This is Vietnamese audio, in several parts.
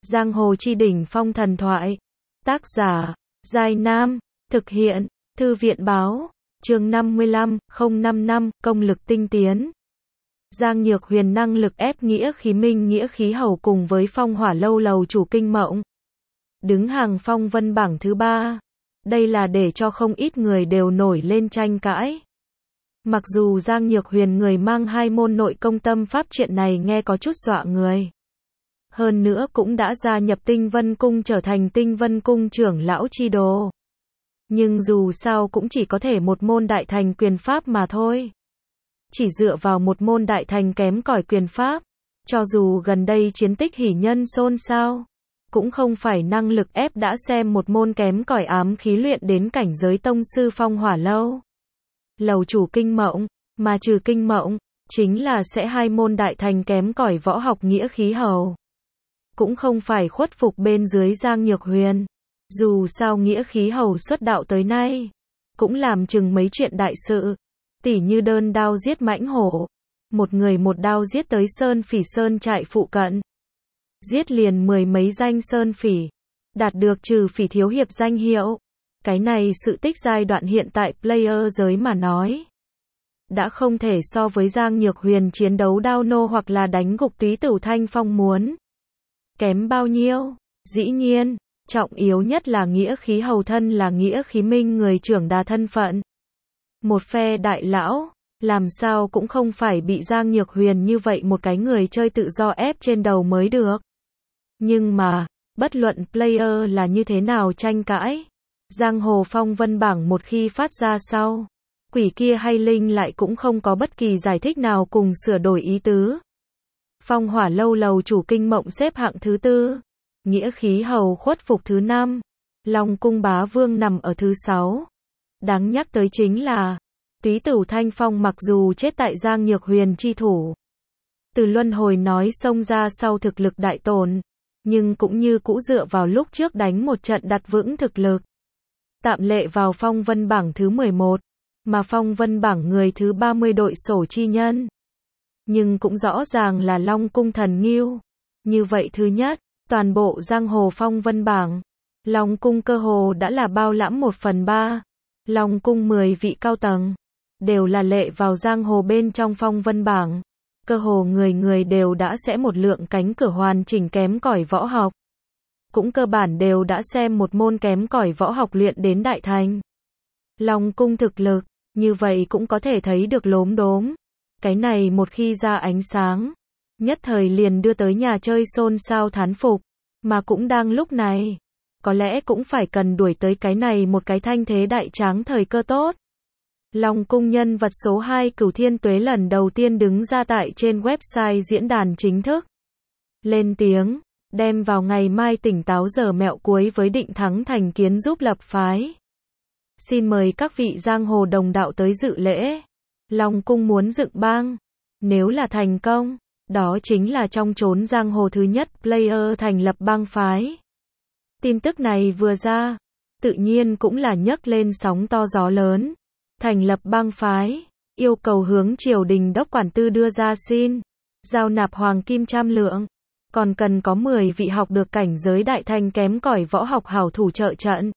Giang hồ chi đỉnh phong thần thoại. Tác giả, Giai Nam. Thực hiện, Thư viện báo. Chương 55, 055, công lực tinh tiến. Giang Nhược Huyền năng lực ép Nghĩa Khí Minh Nghĩa Khí Hầu cùng với Phong Hỏa Lâu lầu chủ Kinh Mộng. Đứng hàng phong vân bảng thứ 3. Đây là để cho không ít người đều nổi lên tranh cãi. Mặc dù Giang Nhược Huyền người mang 2 môn nội công tâm pháp, chuyện này nghe có chút dọa người. Hơn nữa cũng đã gia nhập Tinh Vân Cung, trở thành Tinh Vân Cung trưởng lão chi đồ. Nhưng dù sao cũng chỉ có thể một môn đại thành quyền pháp mà thôi. Chỉ dựa vào một môn đại thành kém cỏi quyền pháp, cho dù gần đây chiến tích hỷ nhân xôn xao, cũng không phải năng lực ép đã xem một môn kém cỏi ám khí luyện đến cảnh giới tông sư Phong Hỏa Lâu lầu chủ Kinh Mộng, mà trừ Kinh Mộng, chính là sẽ 2 môn đại thành kém cỏi võ học Nghĩa Khí Hầu. Cũng không phải khuất phục bên dưới Giang Nhược Huyền. Dù sao Nghĩa Khí Hầu xuất đạo tới nay, cũng làm chừng mấy chuyện đại sự, tỉ như đơn đao giết mãnh hổ, một người một đao giết tới Sơn Phỉ Sơn trại phụ cận, giết liền 10 mấy danh Sơn Phỉ, đạt được trừ phỉ thiếu hiệp danh hiệu. Cái này sự tích giai đoạn hiện tại player giới mà nói, đã không thể so với Giang Nhược Huyền chiến đấu đao nô hoặc là đánh gục Túy Tửu Thanh Phong muốn kém bao nhiêu. Dĩ nhiên, trọng yếu nhất là Nghĩa Khí Hầu thân là Nghĩa Khí Minh người trưởng đà thân phận. Một phe đại lão, làm sao cũng không phải bị Giang Nhược Huyền như vậy một cái người chơi tự do ép trên đầu mới được. Nhưng mà, bất luận player là như thế nào tranh cãi, Giang hồ phong vân bảng một khi phát ra sau, quỷ kia hay linh lại cũng không có bất kỳ giải thích nào cùng sửa đổi ý tứ. Phong Hỏa Lâu lầu chủ Kinh Mộng xếp hạng thứ 4, Nghĩa Khí Hầu khuất phục thứ 5, Long Cung Bá Vương nằm ở thứ 6. Đáng nhắc tới chính là, Túy Tửu Thanh Phong mặc dù chết tại Giang Nhược Huyền chi thủ, từ luân hồi nói xông ra sau thực lực đại tổn, nhưng cũng như cũ dựa vào lúc trước đánh một trận đặt vững thực lực, tạm lệ vào phong vân bảng thứ 11, mà phong vân bảng người thứ 30 đội sổ chi nhân. Nhưng cũng rõ ràng là Long Cung Thần Ngưu. Như vậy thứ nhất, toàn bộ giang hồ phong vân bảng, Long Cung cơ hồ đã là bao lãm 1/3. Long Cung 10 vị cao tầng, đều là lệ vào giang hồ bên trong phong vân bảng. Cơ hồ người người đều đã sẽ một lượng cánh cửa hoàn chỉnh kém cỏi võ học. Cũng cơ bản đều đã xem một môn kém cỏi võ học luyện đến đại thành. Long Cung thực lực, như vậy cũng có thể thấy được lốm đốm. Cái này một khi ra ánh sáng, nhất thời liền đưa tới nhà chơi xôn xao thán phục. Mà cũng đang lúc này, có lẽ cũng phải cần đuổi tới cái này một cái thanh thế đại tráng thời cơ tốt. Long Cung nhân vật số 2 Cửu Thiên Tuế lần đầu tiên đứng ra tại trên website diễn đàn chính thức, lên tiếng, đem vào ngày mai tỉnh táo giờ mẹo cuối với Định Thắng thành kiến giúp lập phái. Xin mời các vị giang hồ đồng đạo tới dự lễ. Long Cung muốn dựng bang, nếu là thành công, đó chính là trong chốn giang hồ thứ nhất player thành lập bang phái. Tin tức này vừa ra, tự nhiên cũng là nhấc lên sóng to gió lớn. Thành lập bang phái, yêu cầu hướng triều đình đốc quản tư đưa ra xin, giao nạp hoàng kim 100 lượng, còn cần có 10 vị học được cảnh giới đại thành kém cỏi võ học hảo thủ trợ trận.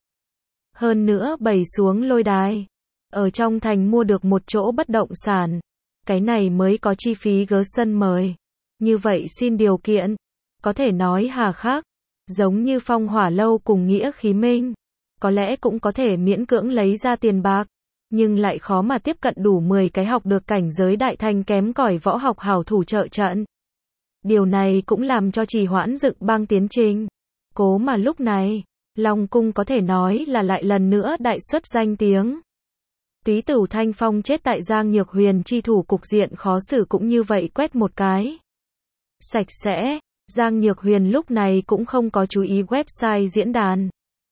Hơn nữa bày xuống lôi đài, ở trong thành mua được một chỗ bất động sản, cái này mới có chi phí gớ sân mời. Như vậy xin điều kiện, có thể nói hà khắc, giống như Phong Hỏa Lâu cùng Nghĩa Khí Minh, có lẽ cũng có thể miễn cưỡng lấy ra tiền bạc, nhưng lại khó mà tiếp cận đủ 10 cái học được cảnh giới đại thành kém cỏi võ học hảo thủ trợ trận. Điều này cũng làm cho trì hoãn dựng bang tiến trình. Cố mà lúc này, Long Cung có thể nói là lại lần nữa đại xuất danh tiếng. Túy Tửu Thanh Phong chết tại Giang Nhược Huyền chi thủ, cục diện khó xử cũng như vậy quét một cái sạch sẽ. Giang Nhược Huyền lúc này cũng không có chú ý website diễn đàn,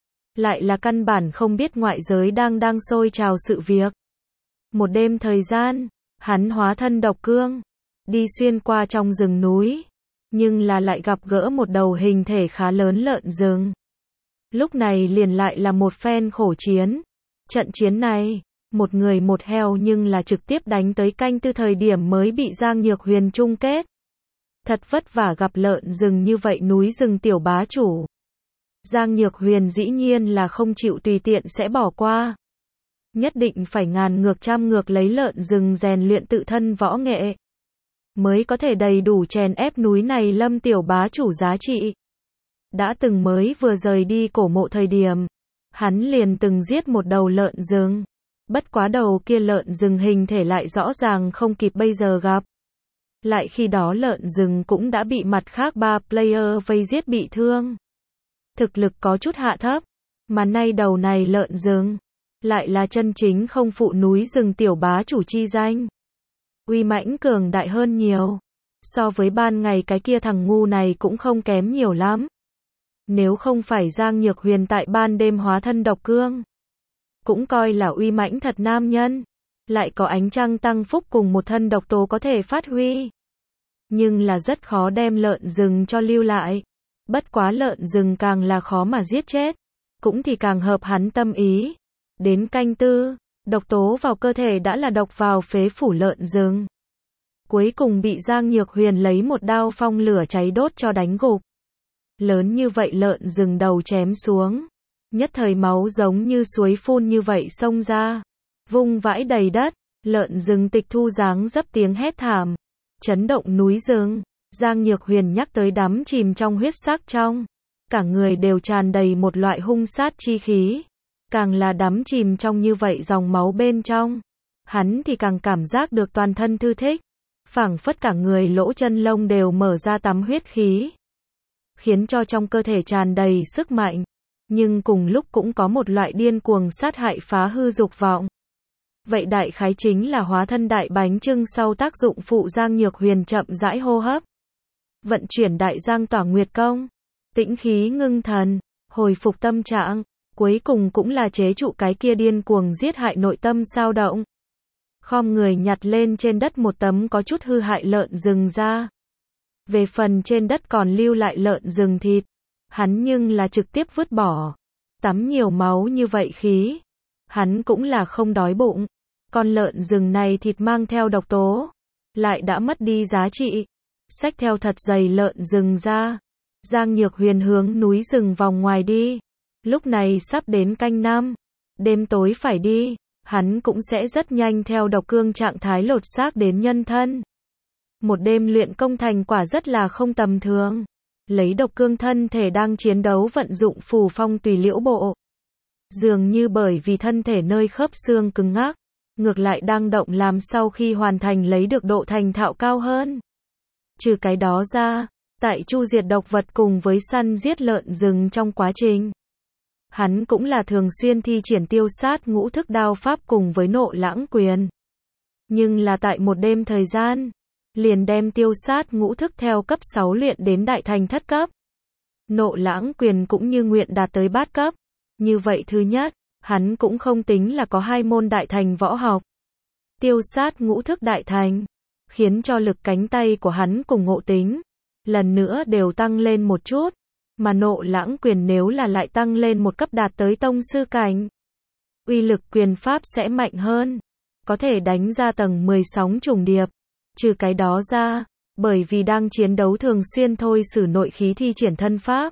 lại là căn bản không biết ngoại giới đang sôi trào sự việc. Một đêm thời gian, hắn hóa thân độc cương, đi xuyên qua trong rừng núi, nhưng là lại gặp gỡ một đầu hình thể khá lớn lợn rừng. Lúc này liền lại là một phen khổ chiến. Trận chiến này, một người một heo nhưng là trực tiếp đánh tới canh tư thời điểm mới bị Giang Nhược Huyền chung kết. Thật vất vả gặp lợn rừng như vậy núi rừng tiểu bá chủ. Giang Nhược Huyền dĩ nhiên là không chịu tùy tiện sẽ bỏ qua. Nhất định phải ngàn ngược trăm ngược lấy lợn rừng rèn luyện tự thân võ nghệ. Mới có thể đầy đủ chèn ép núi này Lâm tiểu bá chủ giá trị. Đã từng mới vừa rời đi cổ mộ thời điểm. Hắn liền từng giết một đầu lợn rừng. Bất quá đầu kia lợn rừng hình thể lại rõ ràng không kịp bây giờ gặp. Lại khi đó lợn rừng cũng đã bị mặt khác 3 player vây giết bị thương. Thực lực có chút hạ thấp. Mà nay đầu này lợn rừng. Lại là chân chính không phụ núi rừng tiểu bá chủ chi danh. Uy mãnh cường đại hơn nhiều. So với ban ngày cái kia thằng ngu này cũng không kém nhiều lắm. Nếu không phải Giang Nhược Huyền tại ban đêm hóa thân độc cương. Cũng coi là uy mãnh thật nam nhân. Lại có ánh trăng tăng phúc cùng một thân độc tố có thể phát huy. Nhưng là rất khó đem lợn rừng cho lưu lại. Bất quá lợn rừng càng là khó mà giết chết. Cũng thì càng hợp hắn tâm ý. Đến canh tư, độc tố vào cơ thể đã là độc vào phế phủ lợn rừng. Cuối cùng bị Giang Nhược Huyền lấy một đao phong lửa cháy đốt cho đánh gục. Lớn như vậy lợn rừng đầu chém xuống. Nhất thời máu giống như suối phun như vậy xông ra. Vung vãi đầy đất, lợn rừng tịch thu dáng dấp tiếng hét thảm. Chấn động núi rừng, Giang Nhược Huyền nhắc tới đắm chìm trong huyết sắc trong. Cả người đều tràn đầy một loại hung sát chi khí. Càng là đắm chìm trong như vậy dòng máu bên trong. Hắn thì càng cảm giác được toàn thân thư thích. Phảng phất cả người lỗ chân lông đều mở ra tắm huyết khí. Khiến cho trong cơ thể tràn đầy sức mạnh. Nhưng cùng lúc cũng có một loại điên cuồng sát hại phá hư dục vọng. Vậy đại khái chính là hóa thân đại bánh chưng sau tác dụng phụ. Giang Nhược Huyền chậm rãi hô hấp. Vận chuyển đại giang tỏa nguyệt công. Tĩnh khí ngưng thần. Hồi phục tâm trạng. Cuối cùng cũng là chế trụ cái kia điên cuồng giết hại nội tâm sao động. Khom người nhặt lên trên đất một tấm có chút hư hại lợn rừng ra. Về phần trên đất còn lưu lại lợn rừng thịt. Hắn nhưng là trực tiếp vứt bỏ. Tắm nhiều máu như vậy khí. Hắn cũng là không đói bụng. Con lợn rừng này thịt mang theo độc tố. Lại đã mất đi giá trị. Xách theo thật dày lợn rừng ra. Giang Nhược Huyền hướng núi rừng vòng ngoài đi. Lúc này sắp đến canh năm. Đêm tối phải đi. Hắn cũng sẽ rất nhanh theo độc cương trạng thái lột xác đến nhân thân. Một đêm luyện công thành quả rất là không tầm thường. Lấy độc cương thân thể đang chiến đấu vận dụng phù phong tùy liễu bộ. Dường như bởi vì thân thể nơi khớp xương cứng ngắc. Ngược lại đang động làm sau khi hoàn thành lấy được độ thành thạo cao hơn. Trừ cái đó ra, tại chu diệt độc vật cùng với săn giết lợn rừng trong quá trình. Hắn cũng là thường xuyên thi triển tiêu sát ngũ thức đao pháp cùng với nộ lãng quyền. Nhưng là tại một đêm thời gian, liền đem tiêu sát ngũ thức theo cấp 6 luyện đến đại thành thất cấp. Nộ lãng quyền cũng như nguyện đạt tới bát cấp. Như vậy thứ nhất, hắn cũng không tính là có 2 môn đại thành võ học. Tiêu sát ngũ thức đại thành, khiến cho lực cánh tay của hắn cùng ngộ tính, lần nữa đều tăng lên một chút. Mà nộ lãng quyền nếu là lại tăng lên một cấp đạt tới tông sư cảnh. Uy lực quyền pháp sẽ mạnh hơn. Có thể đánh ra tầng 10 sóng trùng điệp. Trừ cái đó ra, bởi vì đang chiến đấu thường xuyên thôi sử nội khí thi triển thân pháp.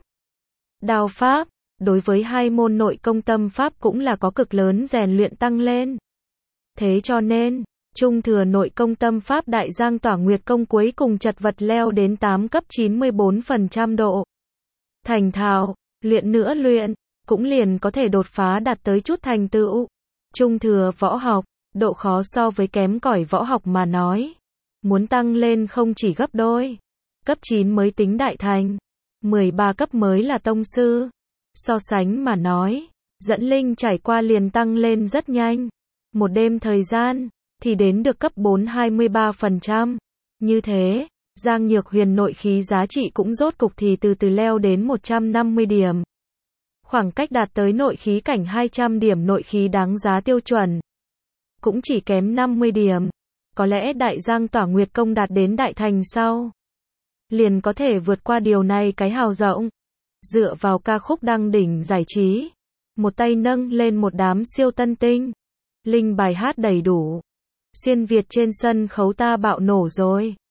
Đao pháp, đối với 2 môn nội công tâm pháp cũng là có cực lớn rèn luyện tăng lên. Thế cho nên, trung thừa nội công tâm pháp đại giang tỏa nguyệt công cuối cùng chật vật leo đến 8 cấp 94% độ. Thành thạo, luyện nữa luyện, cũng liền có thể đột phá đạt tới chút thành tựu. Trung thừa võ học, độ khó so với kém cỏi võ học mà nói. Muốn tăng lên không chỉ gấp đôi. Cấp 9 mới tính đại thành. 13 cấp mới là tông sư. So sánh mà nói, dẫn linh trải qua liền tăng lên rất nhanh. Một đêm thời gian, thì đến được cấp 4 23%. Như thế, Giang Nhược Huyền nội khí giá trị cũng rốt cục thì từ từ leo đến 150 điểm. Khoảng cách đạt tới nội khí cảnh 200 điểm nội khí đáng giá tiêu chuẩn. Cũng chỉ kém 50 điểm. Có lẽ đại giang tỏa nguyệt công đạt đến đại thành sau. Liền có thể vượt qua điều này cái hào rộng. Dựa vào ca khúc đăng đỉnh giải trí. Một tay nâng lên một đám siêu tân tinh. Linh bài hát đầy đủ. Xuyên Việt trên sân khấu ta bạo nổ rồi.